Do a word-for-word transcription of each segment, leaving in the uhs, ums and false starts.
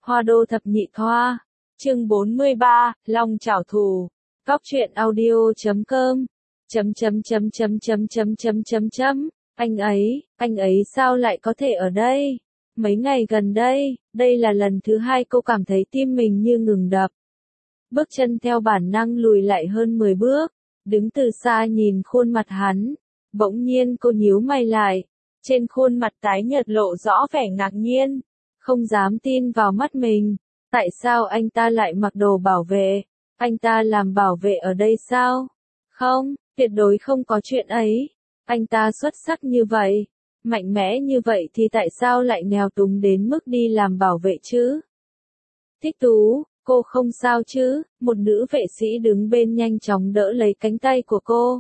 Hoa đô thập nhị thoa. Chương bốn mươi ba, Long Chảo Thù. Góc truyện audio chấm com. Chấm chấm chấm chấm chấm chấm chấm chấm chấm. Anh ấy, anh ấy sao lại có thể ở đây? Mấy ngày gần đây, đây là lần thứ hai cô cảm thấy tim mình như ngừng đập. Bước chân theo bản năng lùi lại hơn mười bước, đứng từ xa nhìn khuôn mặt hắn. Bỗng nhiên cô nhíu mày lại, trên khuôn mặt tái nhợt lộ rõ vẻ ngạc nhiên, không dám tin vào mắt mình. Tại sao anh ta lại mặc đồ bảo vệ? Anh ta làm bảo vệ ở đây sao? Không, tuyệt đối không có chuyện ấy. Anh ta xuất sắc như vậy, mạnh mẽ như vậy thì tại sao lại nghèo túng đến mức đi làm bảo vệ chứ? Thích Tú, cô không sao chứ? Một nữ vệ sĩ đứng bên nhanh chóng đỡ lấy cánh tay của cô.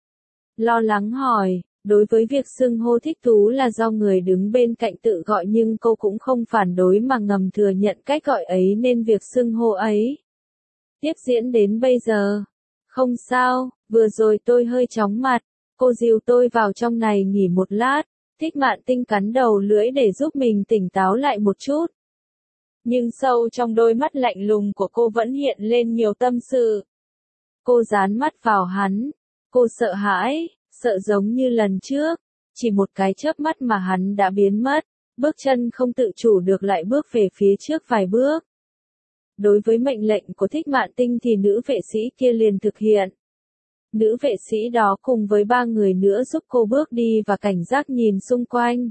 Lo lắng hỏi, đối với việc xưng hô Thích Tú là do người đứng bên cạnh tự gọi nhưng cô cũng không phản đối mà ngầm thừa nhận cách gọi ấy nên việc xưng hô ấy tiếp diễn đến bây giờ. Không sao, vừa rồi tôi hơi chóng mặt, cô dìu tôi vào trong này nghỉ một lát. Thích Mạn Tinh cắn đầu lưỡi để giúp mình tỉnh táo lại một chút. Nhưng sâu trong đôi mắt lạnh lùng của cô vẫn hiện lên nhiều tâm sự. Cô dán mắt vào hắn. Cô sợ hãi, sợ giống như lần trước. Chỉ một cái chớp mắt mà hắn đã biến mất. Bước chân không tự chủ được lại bước về phía trước vài bước. Đối với mệnh lệnh của Thích Mạn Tinh thì nữ vệ sĩ kia liền thực hiện. Nữ vệ sĩ đó cùng với ba người nữa giúp cô bước đi và cảnh giác nhìn xung quanh.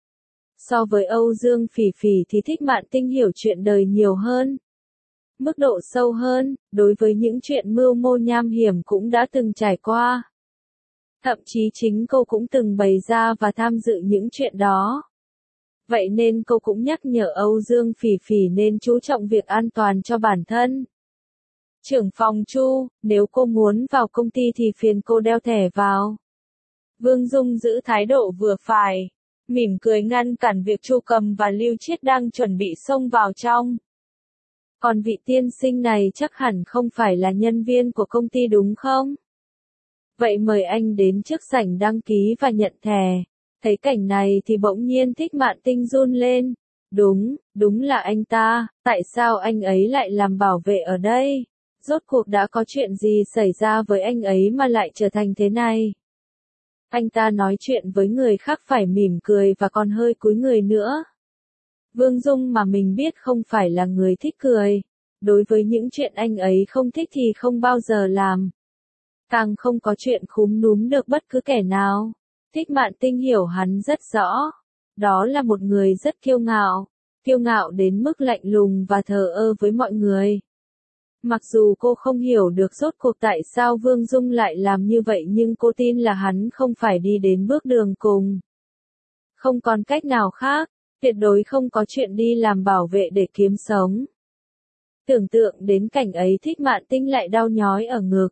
So với Âu Dương Phỉ Phỉ thì Thích Mạn Tinh hiểu chuyện đời nhiều hơn. Mức độ sâu hơn, đối với những chuyện mưu mô nham hiểm cũng đã từng trải qua. Thậm chí chính cô cũng từng bày ra và tham dự những chuyện đó. Vậy nên cô cũng nhắc nhở Âu Dương Phỉ Phỉ nên chú trọng việc an toàn cho bản thân. Trưởng phòng Chu, nếu cô muốn vào công ty thì phiền cô đeo thẻ vào. Vương Dung giữ thái độ vừa phải, mỉm cười ngăn cản việc Chu Cầm và Lưu Chiết đang chuẩn bị xông vào trong. Còn vị tiên sinh này chắc hẳn không phải là nhân viên của công ty đúng không? Vậy mời anh đến trước sảnh đăng ký và nhận thẻ. Thấy cảnh này thì bỗng nhiên Thích Mạn Tinh run lên. Đúng, đúng là anh ta, tại sao anh ấy lại làm bảo vệ ở đây? Rốt cuộc đã có chuyện gì xảy ra với anh ấy mà lại trở thành thế này? Anh ta nói chuyện với người khác phải mỉm cười và còn hơi cúi người nữa. Vương Dung mà mình biết không phải là người thích cười. Đối với những chuyện anh ấy không thích thì không bao giờ làm. Càng không có chuyện khúm núm được bất cứ kẻ nào. Thích Mạn Tinh hiểu hắn rất rõ. Đó là một người rất kiêu ngạo. Kiêu ngạo đến mức lạnh lùng và thờ ơ với mọi người. Mặc dù cô không hiểu được rốt cuộc tại sao Vương Dung lại làm như vậy nhưng cô tin là hắn không phải đi đến bước đường cùng. Không còn cách nào khác, tuyệt đối không có chuyện đi làm bảo vệ để kiếm sống. Tưởng tượng đến cảnh ấy Thích Mạn Tinh lại đau nhói ở ngực.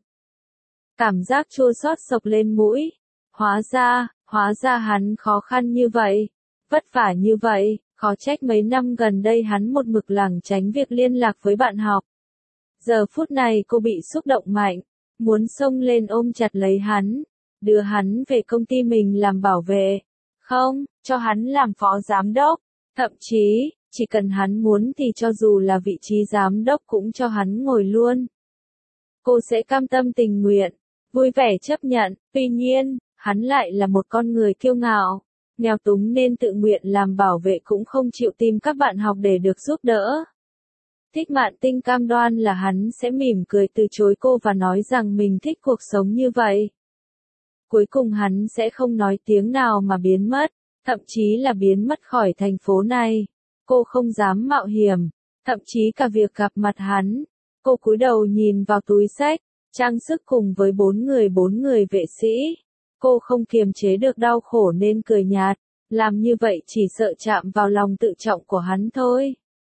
Cảm giác chua xót xộc lên mũi. Hóa ra, hóa ra hắn khó khăn như vậy, vất vả như vậy, khó trách mấy năm gần đây hắn một mực lảng tránh việc liên lạc với bạn học. Giờ phút này cô bị xúc động mạnh, muốn xông lên ôm chặt lấy hắn, đưa hắn về công ty mình làm bảo vệ. Không, cho hắn làm phó giám đốc, thậm chí, chỉ cần hắn muốn thì cho dù là vị trí giám đốc cũng cho hắn ngồi luôn. Cô sẽ cam tâm tình nguyện, vui vẻ chấp nhận, tuy nhiên, hắn lại là một con người kiêu ngạo, nghèo túng nên tự nguyện làm bảo vệ cũng không chịu tìm các bạn học để được giúp đỡ. Thích Mạn Tinh cam đoan là hắn sẽ mỉm cười từ chối cô và nói rằng mình thích cuộc sống như vậy. Cuối cùng hắn sẽ không nói tiếng nào mà biến mất, thậm chí là biến mất khỏi thành phố này. Cô không dám mạo hiểm, thậm chí cả việc gặp mặt hắn. Cô cúi đầu nhìn vào túi xách, trang sức cùng với bốn người bốn người vệ sĩ. Cô không kiềm chế được đau khổ nên cười nhạt, làm như vậy chỉ sợ chạm vào lòng tự trọng của hắn thôi.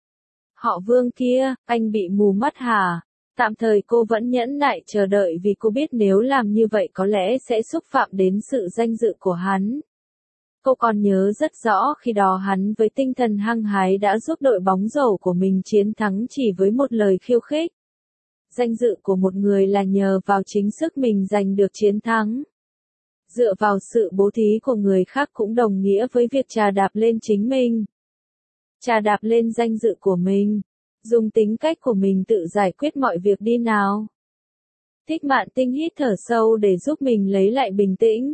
Họ Vương kia, anh bị mù mắt hả? Tạm thời cô vẫn nhẫn nại chờ đợi vì cô biết nếu làm như vậy có lẽ sẽ xúc phạm đến sự danh dự của hắn. Cô còn nhớ rất rõ khi đó hắn với tinh thần hăng hái đã giúp đội bóng rổ của mình chiến thắng chỉ với một lời khiêu khích. Danh dự của một người là nhờ vào chính sức mình giành được chiến thắng. Dựa vào sự bố thí của người khác cũng đồng nghĩa với việc trà đạp lên chính mình. Chà đạp lên danh dự của mình, dùng tính cách của mình tự giải quyết mọi việc đi nào. Thích Mạn Tinh hít thở sâu để giúp mình lấy lại bình tĩnh.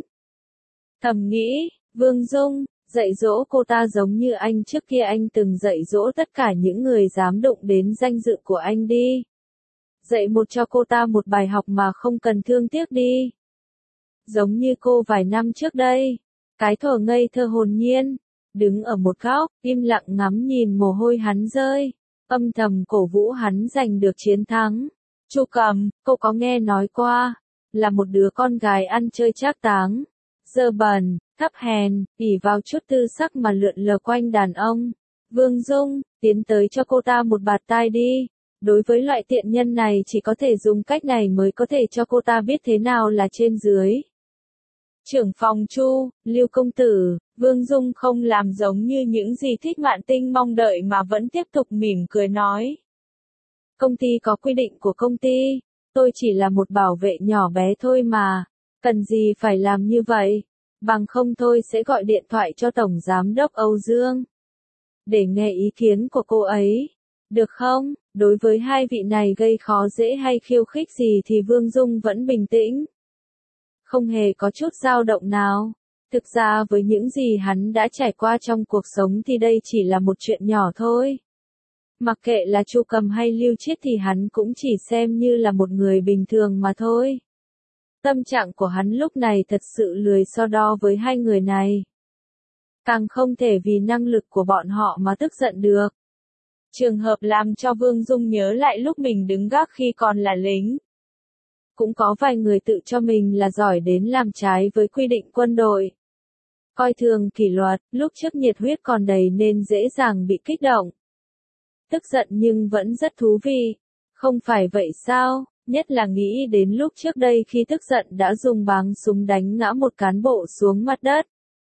Thầm nghĩ, Vương Dung, dạy dỗ cô ta giống như anh trước kia anh từng dạy dỗ tất cả những người dám đụng đến danh dự của anh đi. Dạy một cho cô ta một bài học mà không cần thương tiếc đi. Giống như cô vài năm trước đây, cái thỏ ngây thơ hồn nhiên, đứng ở một góc, im lặng ngắm nhìn mồ hôi hắn rơi, âm thầm cổ vũ hắn giành được chiến thắng. Chu Cầm, cô có nghe nói qua, là một đứa con gái ăn chơi trác táng, dơ bẩn, thấp hèn, ỷ vào chút tư sắc mà lượn lờ quanh đàn ông. Vương Dung, tiến tới cho cô ta một bạt tai đi. Đối với loại tiện nhân này chỉ có thể dùng cách này mới có thể cho cô ta biết thế nào là trên dưới. Trưởng phòng Chu, Lưu công tử, Vương Dung không làm giống như những gì Thích Mạn Tinh mong đợi mà vẫn tiếp tục mỉm cười nói. Công ty có quy định của công ty, tôi chỉ là một bảo vệ nhỏ bé thôi mà, cần gì phải làm như vậy, bằng không tôi sẽ gọi điện thoại cho Tổng Giám đốc Âu Dương. Để nghe ý kiến của cô ấy, được không? Đối với hai vị này gây khó dễ hay khiêu khích gì thì Vương Dung vẫn bình tĩnh. Không hề có chút dao động nào. Thực ra với những gì hắn đã trải qua trong cuộc sống thì đây chỉ là một chuyện nhỏ thôi. Mặc kệ là Chu Cầm hay Lưu Chiết thì hắn cũng chỉ xem như là một người bình thường mà thôi. Tâm trạng của hắn lúc này thật sự lười so đo với hai người này. Càng không thể vì năng lực của bọn họ mà tức giận được. Trường hợp làm cho Vương Dung nhớ lại lúc mình đứng gác khi còn là lính. Cũng có vài người tự cho mình là giỏi đến làm trái với quy định quân đội. Coi thường kỷ luật, lúc trước nhiệt huyết còn đầy nên dễ dàng bị kích động. Tức giận nhưng vẫn rất thú vị. Không phải vậy sao? Nhất là nghĩ đến lúc trước đây khi tức giận đã dùng báng súng đánh ngã một cán bộ xuống mặt đất.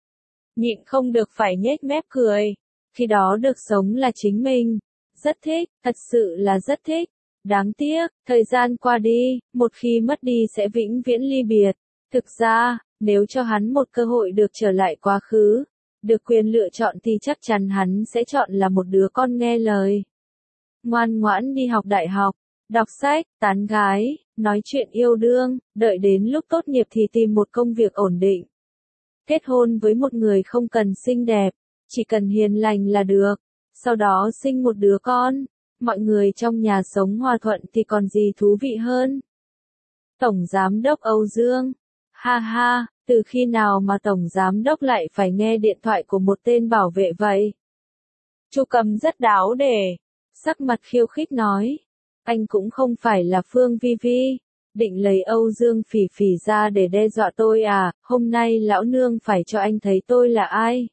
Nhịn không được phải nhếch mép cười. Khi đó được sống là chính mình. Rất thích, thật sự là rất thích. Đáng tiếc, thời gian qua đi, một khi mất đi sẽ vĩnh viễn ly biệt. Thực ra, nếu cho hắn một cơ hội được trở lại quá khứ, được quyền lựa chọn thì chắc chắn hắn sẽ chọn là một đứa con nghe lời. Ngoan ngoãn đi học đại học, đọc sách, tán gái, nói chuyện yêu đương, đợi đến lúc tốt nghiệp thì tìm một công việc ổn định. Kết hôn với một người không cần xinh đẹp, chỉ cần hiền lành là được. Sau đó sinh một đứa con, mọi người trong nhà sống hòa thuận thì còn gì thú vị hơn. Tổng Giám đốc Âu Dương, ha ha, từ khi nào mà Tổng Giám đốc lại phải nghe điện thoại của một tên bảo vệ vậy? Chu Cầm rất đáo để, sắc mặt khiêu khích nói, anh cũng không phải là Phương Vi Vi, định lấy Âu Dương Phỉ Phỉ ra để đe dọa tôi à, hôm nay lão nương phải cho anh thấy tôi là ai.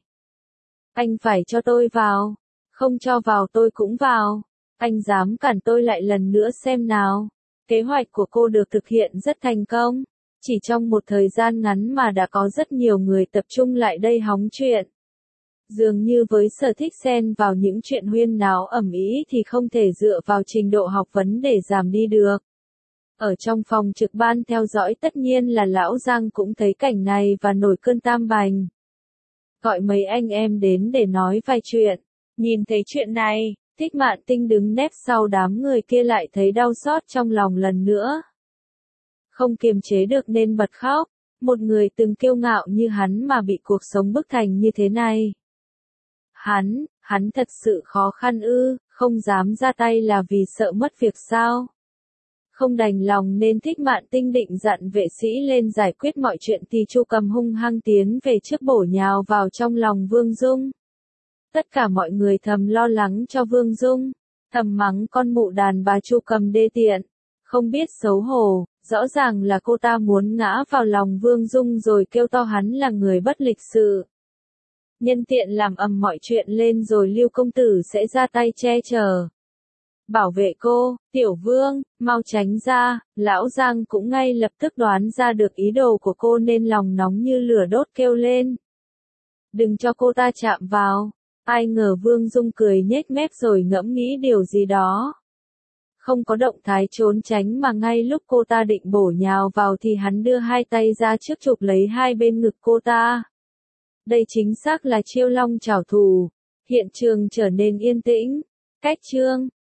Anh phải cho tôi vào. Không cho vào tôi cũng vào. Anh dám cản tôi lại lần nữa xem nào. Kế hoạch của cô được thực hiện rất thành công. Chỉ trong một thời gian ngắn mà đã có rất nhiều người tập trung lại đây hóng chuyện. Dường như với sở thích xen vào những chuyện huyên náo ầm ĩ thì không thể dựa vào trình độ học vấn để giảm đi được. Ở trong phòng trực ban theo dõi tất nhiên là lão Giang cũng thấy cảnh này và nổi cơn tam bành. Gọi mấy anh em đến để nói vài chuyện. Nhìn thấy chuyện này, Thích Mạn Tinh đứng nép sau đám người kia lại thấy đau xót trong lòng lần nữa. Không kiềm chế được nên bật khóc, một người từng kiêu ngạo như hắn mà bị cuộc sống bức thành như thế này. Hắn, hắn thật sự khó khăn ư, không dám ra tay là vì sợ mất việc sao? Không đành lòng nên Thích Mạn Tinh định dặn vệ sĩ lên giải quyết mọi chuyện thì Chu Cầm hung hăng tiến về trước bổ nhào vào trong lòng Vương Dung. Tất cả mọi người thầm lo lắng cho Vương Dung, thầm mắng con mụ đàn bà Chu Cầm đê tiện, không biết xấu hổ, rõ ràng là cô ta muốn ngã vào lòng Vương Dung rồi kêu to hắn là người bất lịch sự. Nhân tiện làm ầm mọi chuyện lên rồi Lưu công tử sẽ ra tay che chở. Bảo vệ cô, Tiểu Vương, mau tránh ra, lão Giang cũng ngay lập tức đoán ra được ý đồ của cô nên lòng nóng như lửa đốt kêu lên. Đừng cho cô ta chạm vào. Ai ngờ Vương Dung cười nhếch mép rồi ngẫm nghĩ điều gì đó. Không có động thái trốn tránh mà ngay lúc cô ta định bổ nhào vào thì hắn đưa hai tay ra trước chụp lấy hai bên ngực cô ta. Đây chính xác là chiêu long chảo thù. Hiện trường trở nên yên tĩnh. Cách chương